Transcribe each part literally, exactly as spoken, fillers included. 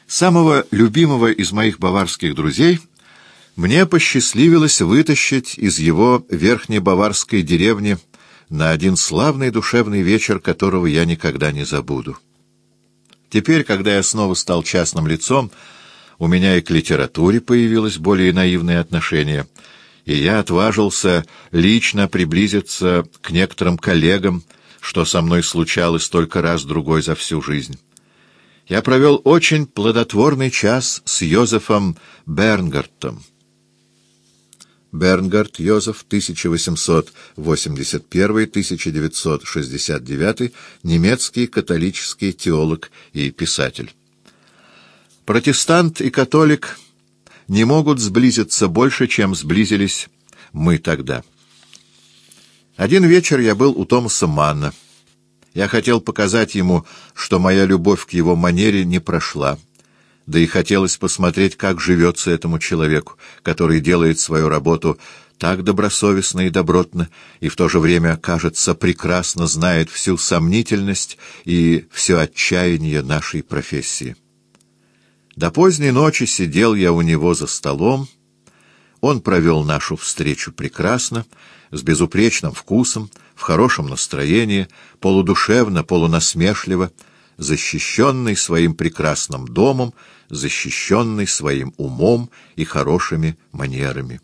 Самого любимого из моих баварских друзей мне посчастливилось вытащить из его верхнебаварской деревни на один славный душевный вечер, которого я никогда не забуду. Теперь, когда я снова стал частным лицом, у меня и к литературе появилось более наивное отношение, и я отважился лично приблизиться к некоторым коллегам, что со мной случалось только раз-другой за всю жизнь. Я провел очень плодотворный час с Йозефом Бернгартом. Бернгард Йозеф, тысяча восемьсот восемьдесят первый — тысяча девятьсот шестьдесят девятый, немецкий католический теолог и писатель. Протестант и католик не могут сблизиться больше, чем сблизились мы тогда. Один вечер я был у Томаса Манна. Я хотел показать ему, что моя любовь к его манере не прошла, да и хотелось посмотреть, как живется этому человеку, который делает свою работу так добросовестно и добротно, и в то же время, кажется, прекрасно знает всю сомнительность и все отчаяние нашей профессии. До поздней ночи сидел я у него за столом. Он провел нашу встречу прекрасно, с безупречным вкусом, в хорошем настроении, полудушевно, полунасмешливо, защищенный своим прекрасным домом, защищенный своим умом и хорошими манерами.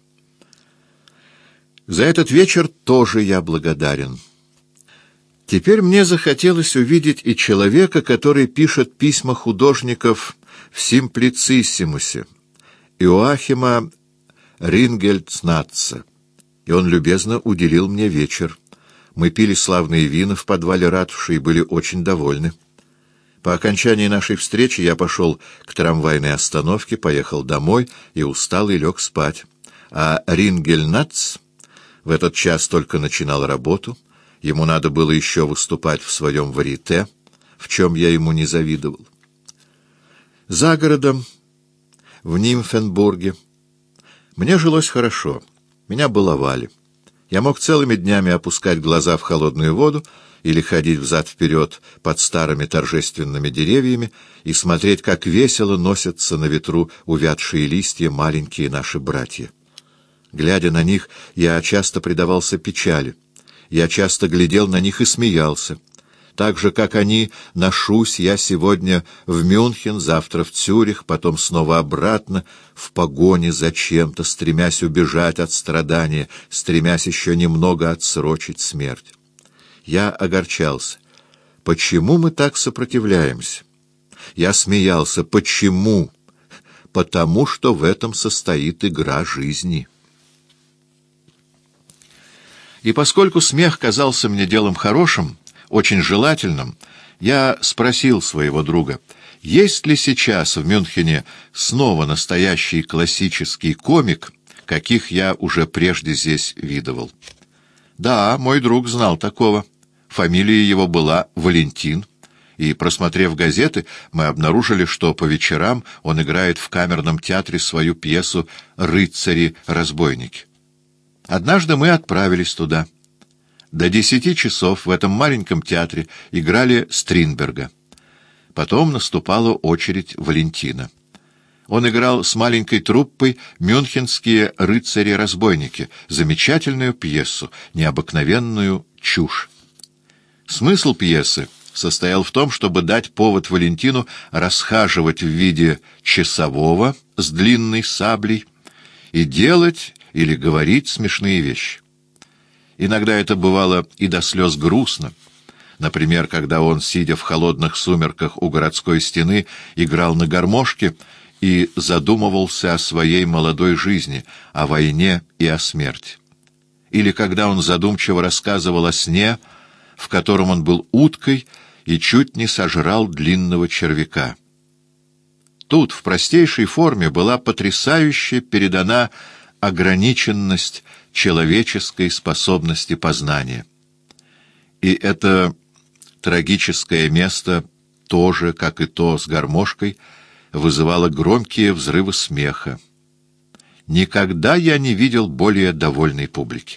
За этот вечер тоже я благодарен. Теперь мне захотелось увидеть и человека, который пишет письма художников в Симплициссимусе, Иоахима Рингельцнатца, и он любезно уделил мне вечер. Мы пили славные вина в подвале ратуши и были очень довольны. По окончании нашей встречи я пошел к трамвайной остановке, поехал домой и усталый лег спать. А Рингельнац в этот час только начинал работу, ему надо было еще выступать в своем варьете, в чем я ему не завидовал. За городом, в Нимфенбурге, мне жилось хорошо, меня баловали. Я мог целыми днями опускать глаза в холодную воду или ходить взад-вперед под старыми торжественными деревьями и смотреть, как весело носятся на ветру увядшие листья маленькие наши братья. Глядя на них, я часто предавался печали, я часто глядел на них и смеялся. Так же, как они, ношусь я сегодня в Мюнхен, завтра в Цюрих, потом снова обратно, в погоне за чем-то, стремясь убежать от страдания, стремясь еще немного отсрочить смерть. Я огорчался. Почему мы так сопротивляемся? Я смеялся. Почему? Потому что в этом состоит игра жизни. И поскольку смех казался мне делом хорошим, очень желательным, я спросил своего друга, есть ли сейчас в Мюнхене снова настоящий классический комик, каких я уже прежде здесь видывал. Да, мой друг знал такого. Фамилия его была Валентин, и, просмотрев газеты, мы обнаружили, что по вечерам он играет в камерном театре свою пьесу «Рыцари-разбойники». Однажды мы отправились туда. До десяти часов в этом маленьком театре играли Стринберга. Потом наступала очередь Валентина. Он играл с маленькой труппой «Мюнхенские рыцари-разбойники», замечательную пьесу, необыкновенную чушь. Смысл пьесы состоял в том, чтобы дать повод Валентину расхаживать в виде часового с длинной саблей и делать или говорить смешные вещи. Иногда это бывало и до слез грустно. Например, когда он, сидя в холодных сумерках у городской стены, играл на гармошке и задумывался о своей молодой жизни, о войне и о смерти. Или когда он задумчиво рассказывал о сне, в котором он был уткой и чуть не сожрал длинного червяка. Тут в простейшей форме была потрясающе передана ограниченность человеческой способности познания. И это трагическое место тоже, как и то с гармошкой, вызывало громкие взрывы смеха. Никогда я не видел более довольной публики.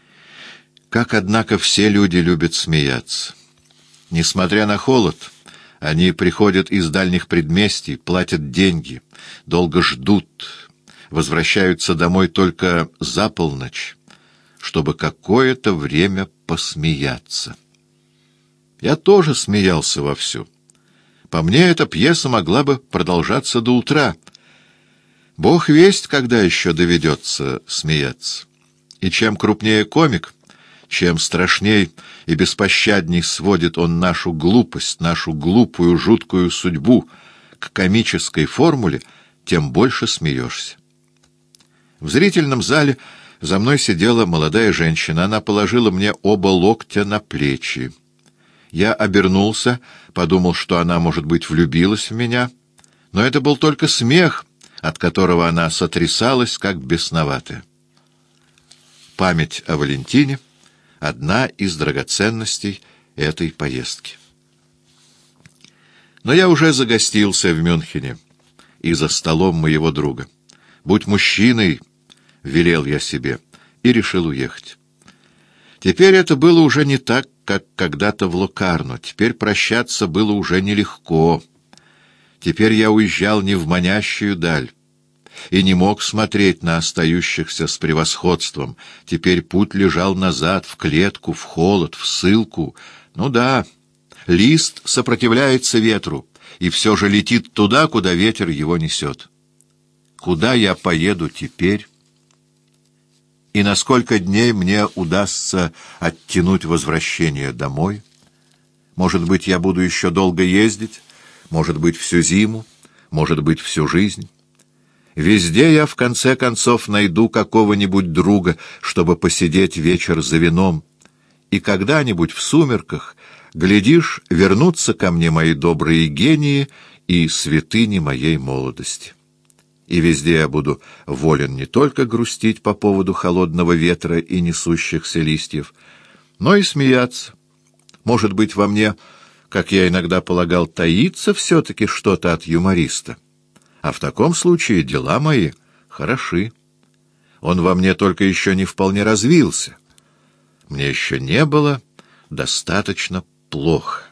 Как, однако, все люди любят смеяться. Несмотря на холод, Они приходят из дальних предместий, платят деньги, долго ждут, возвращаются домой только за полночь, чтобы какое-то время посмеяться. Я тоже смеялся вовсю. По мне, эта пьеса могла бы продолжаться до утра. Бог весть, когда еще доведется смеяться. И чем крупнее комик, чем страшней и беспощадней сводит он нашу глупость, нашу глупую, жуткую судьбу к комической формуле, тем больше смеешься. В зрительном зале за мной сидела молодая женщина. Она положила мне оба локтя на плечи. Я обернулся, подумал, что она, может быть, влюбилась в меня, но это был только смех, от которого она сотрясалась, как бесноватая. Память о Валентине — одна из драгоценностей этой поездки. Но я уже загостился в Мюнхене и за столом моего друга. «Будь мужчиной», — велел я себе, и решил уехать. Теперь это было уже не так, как когда-то в Локарно. Теперь прощаться было уже нелегко. Теперь я уезжал не в манящую даль и не мог смотреть на остающихся с превосходством. Теперь путь лежал назад, в клетку, в холод, в ссылку. Ну да, лист сопротивляется ветру и все же летит туда, куда ветер его несет. Куда я поеду теперь? И на сколько дней мне удастся оттянуть возвращение домой? Может быть, я буду еще долго ездить, может быть, всю зиму, может быть, всю жизнь. Везде я, в конце концов, найду какого-нибудь друга, чтобы посидеть вечер за вином. И когда-нибудь в сумерках, глядишь, вернутся ко мне мои добрые гении и святыни моей молодости. И везде я буду волен не только грустить по поводу холодного ветра и несущихся листьев, но и смеяться. Может быть, во мне, как я иногда полагал, таится все-таки что-то от юмориста. А в таком случае дела мои хороши. Он во мне только еще не вполне развился. Мне еще не было достаточно плохо.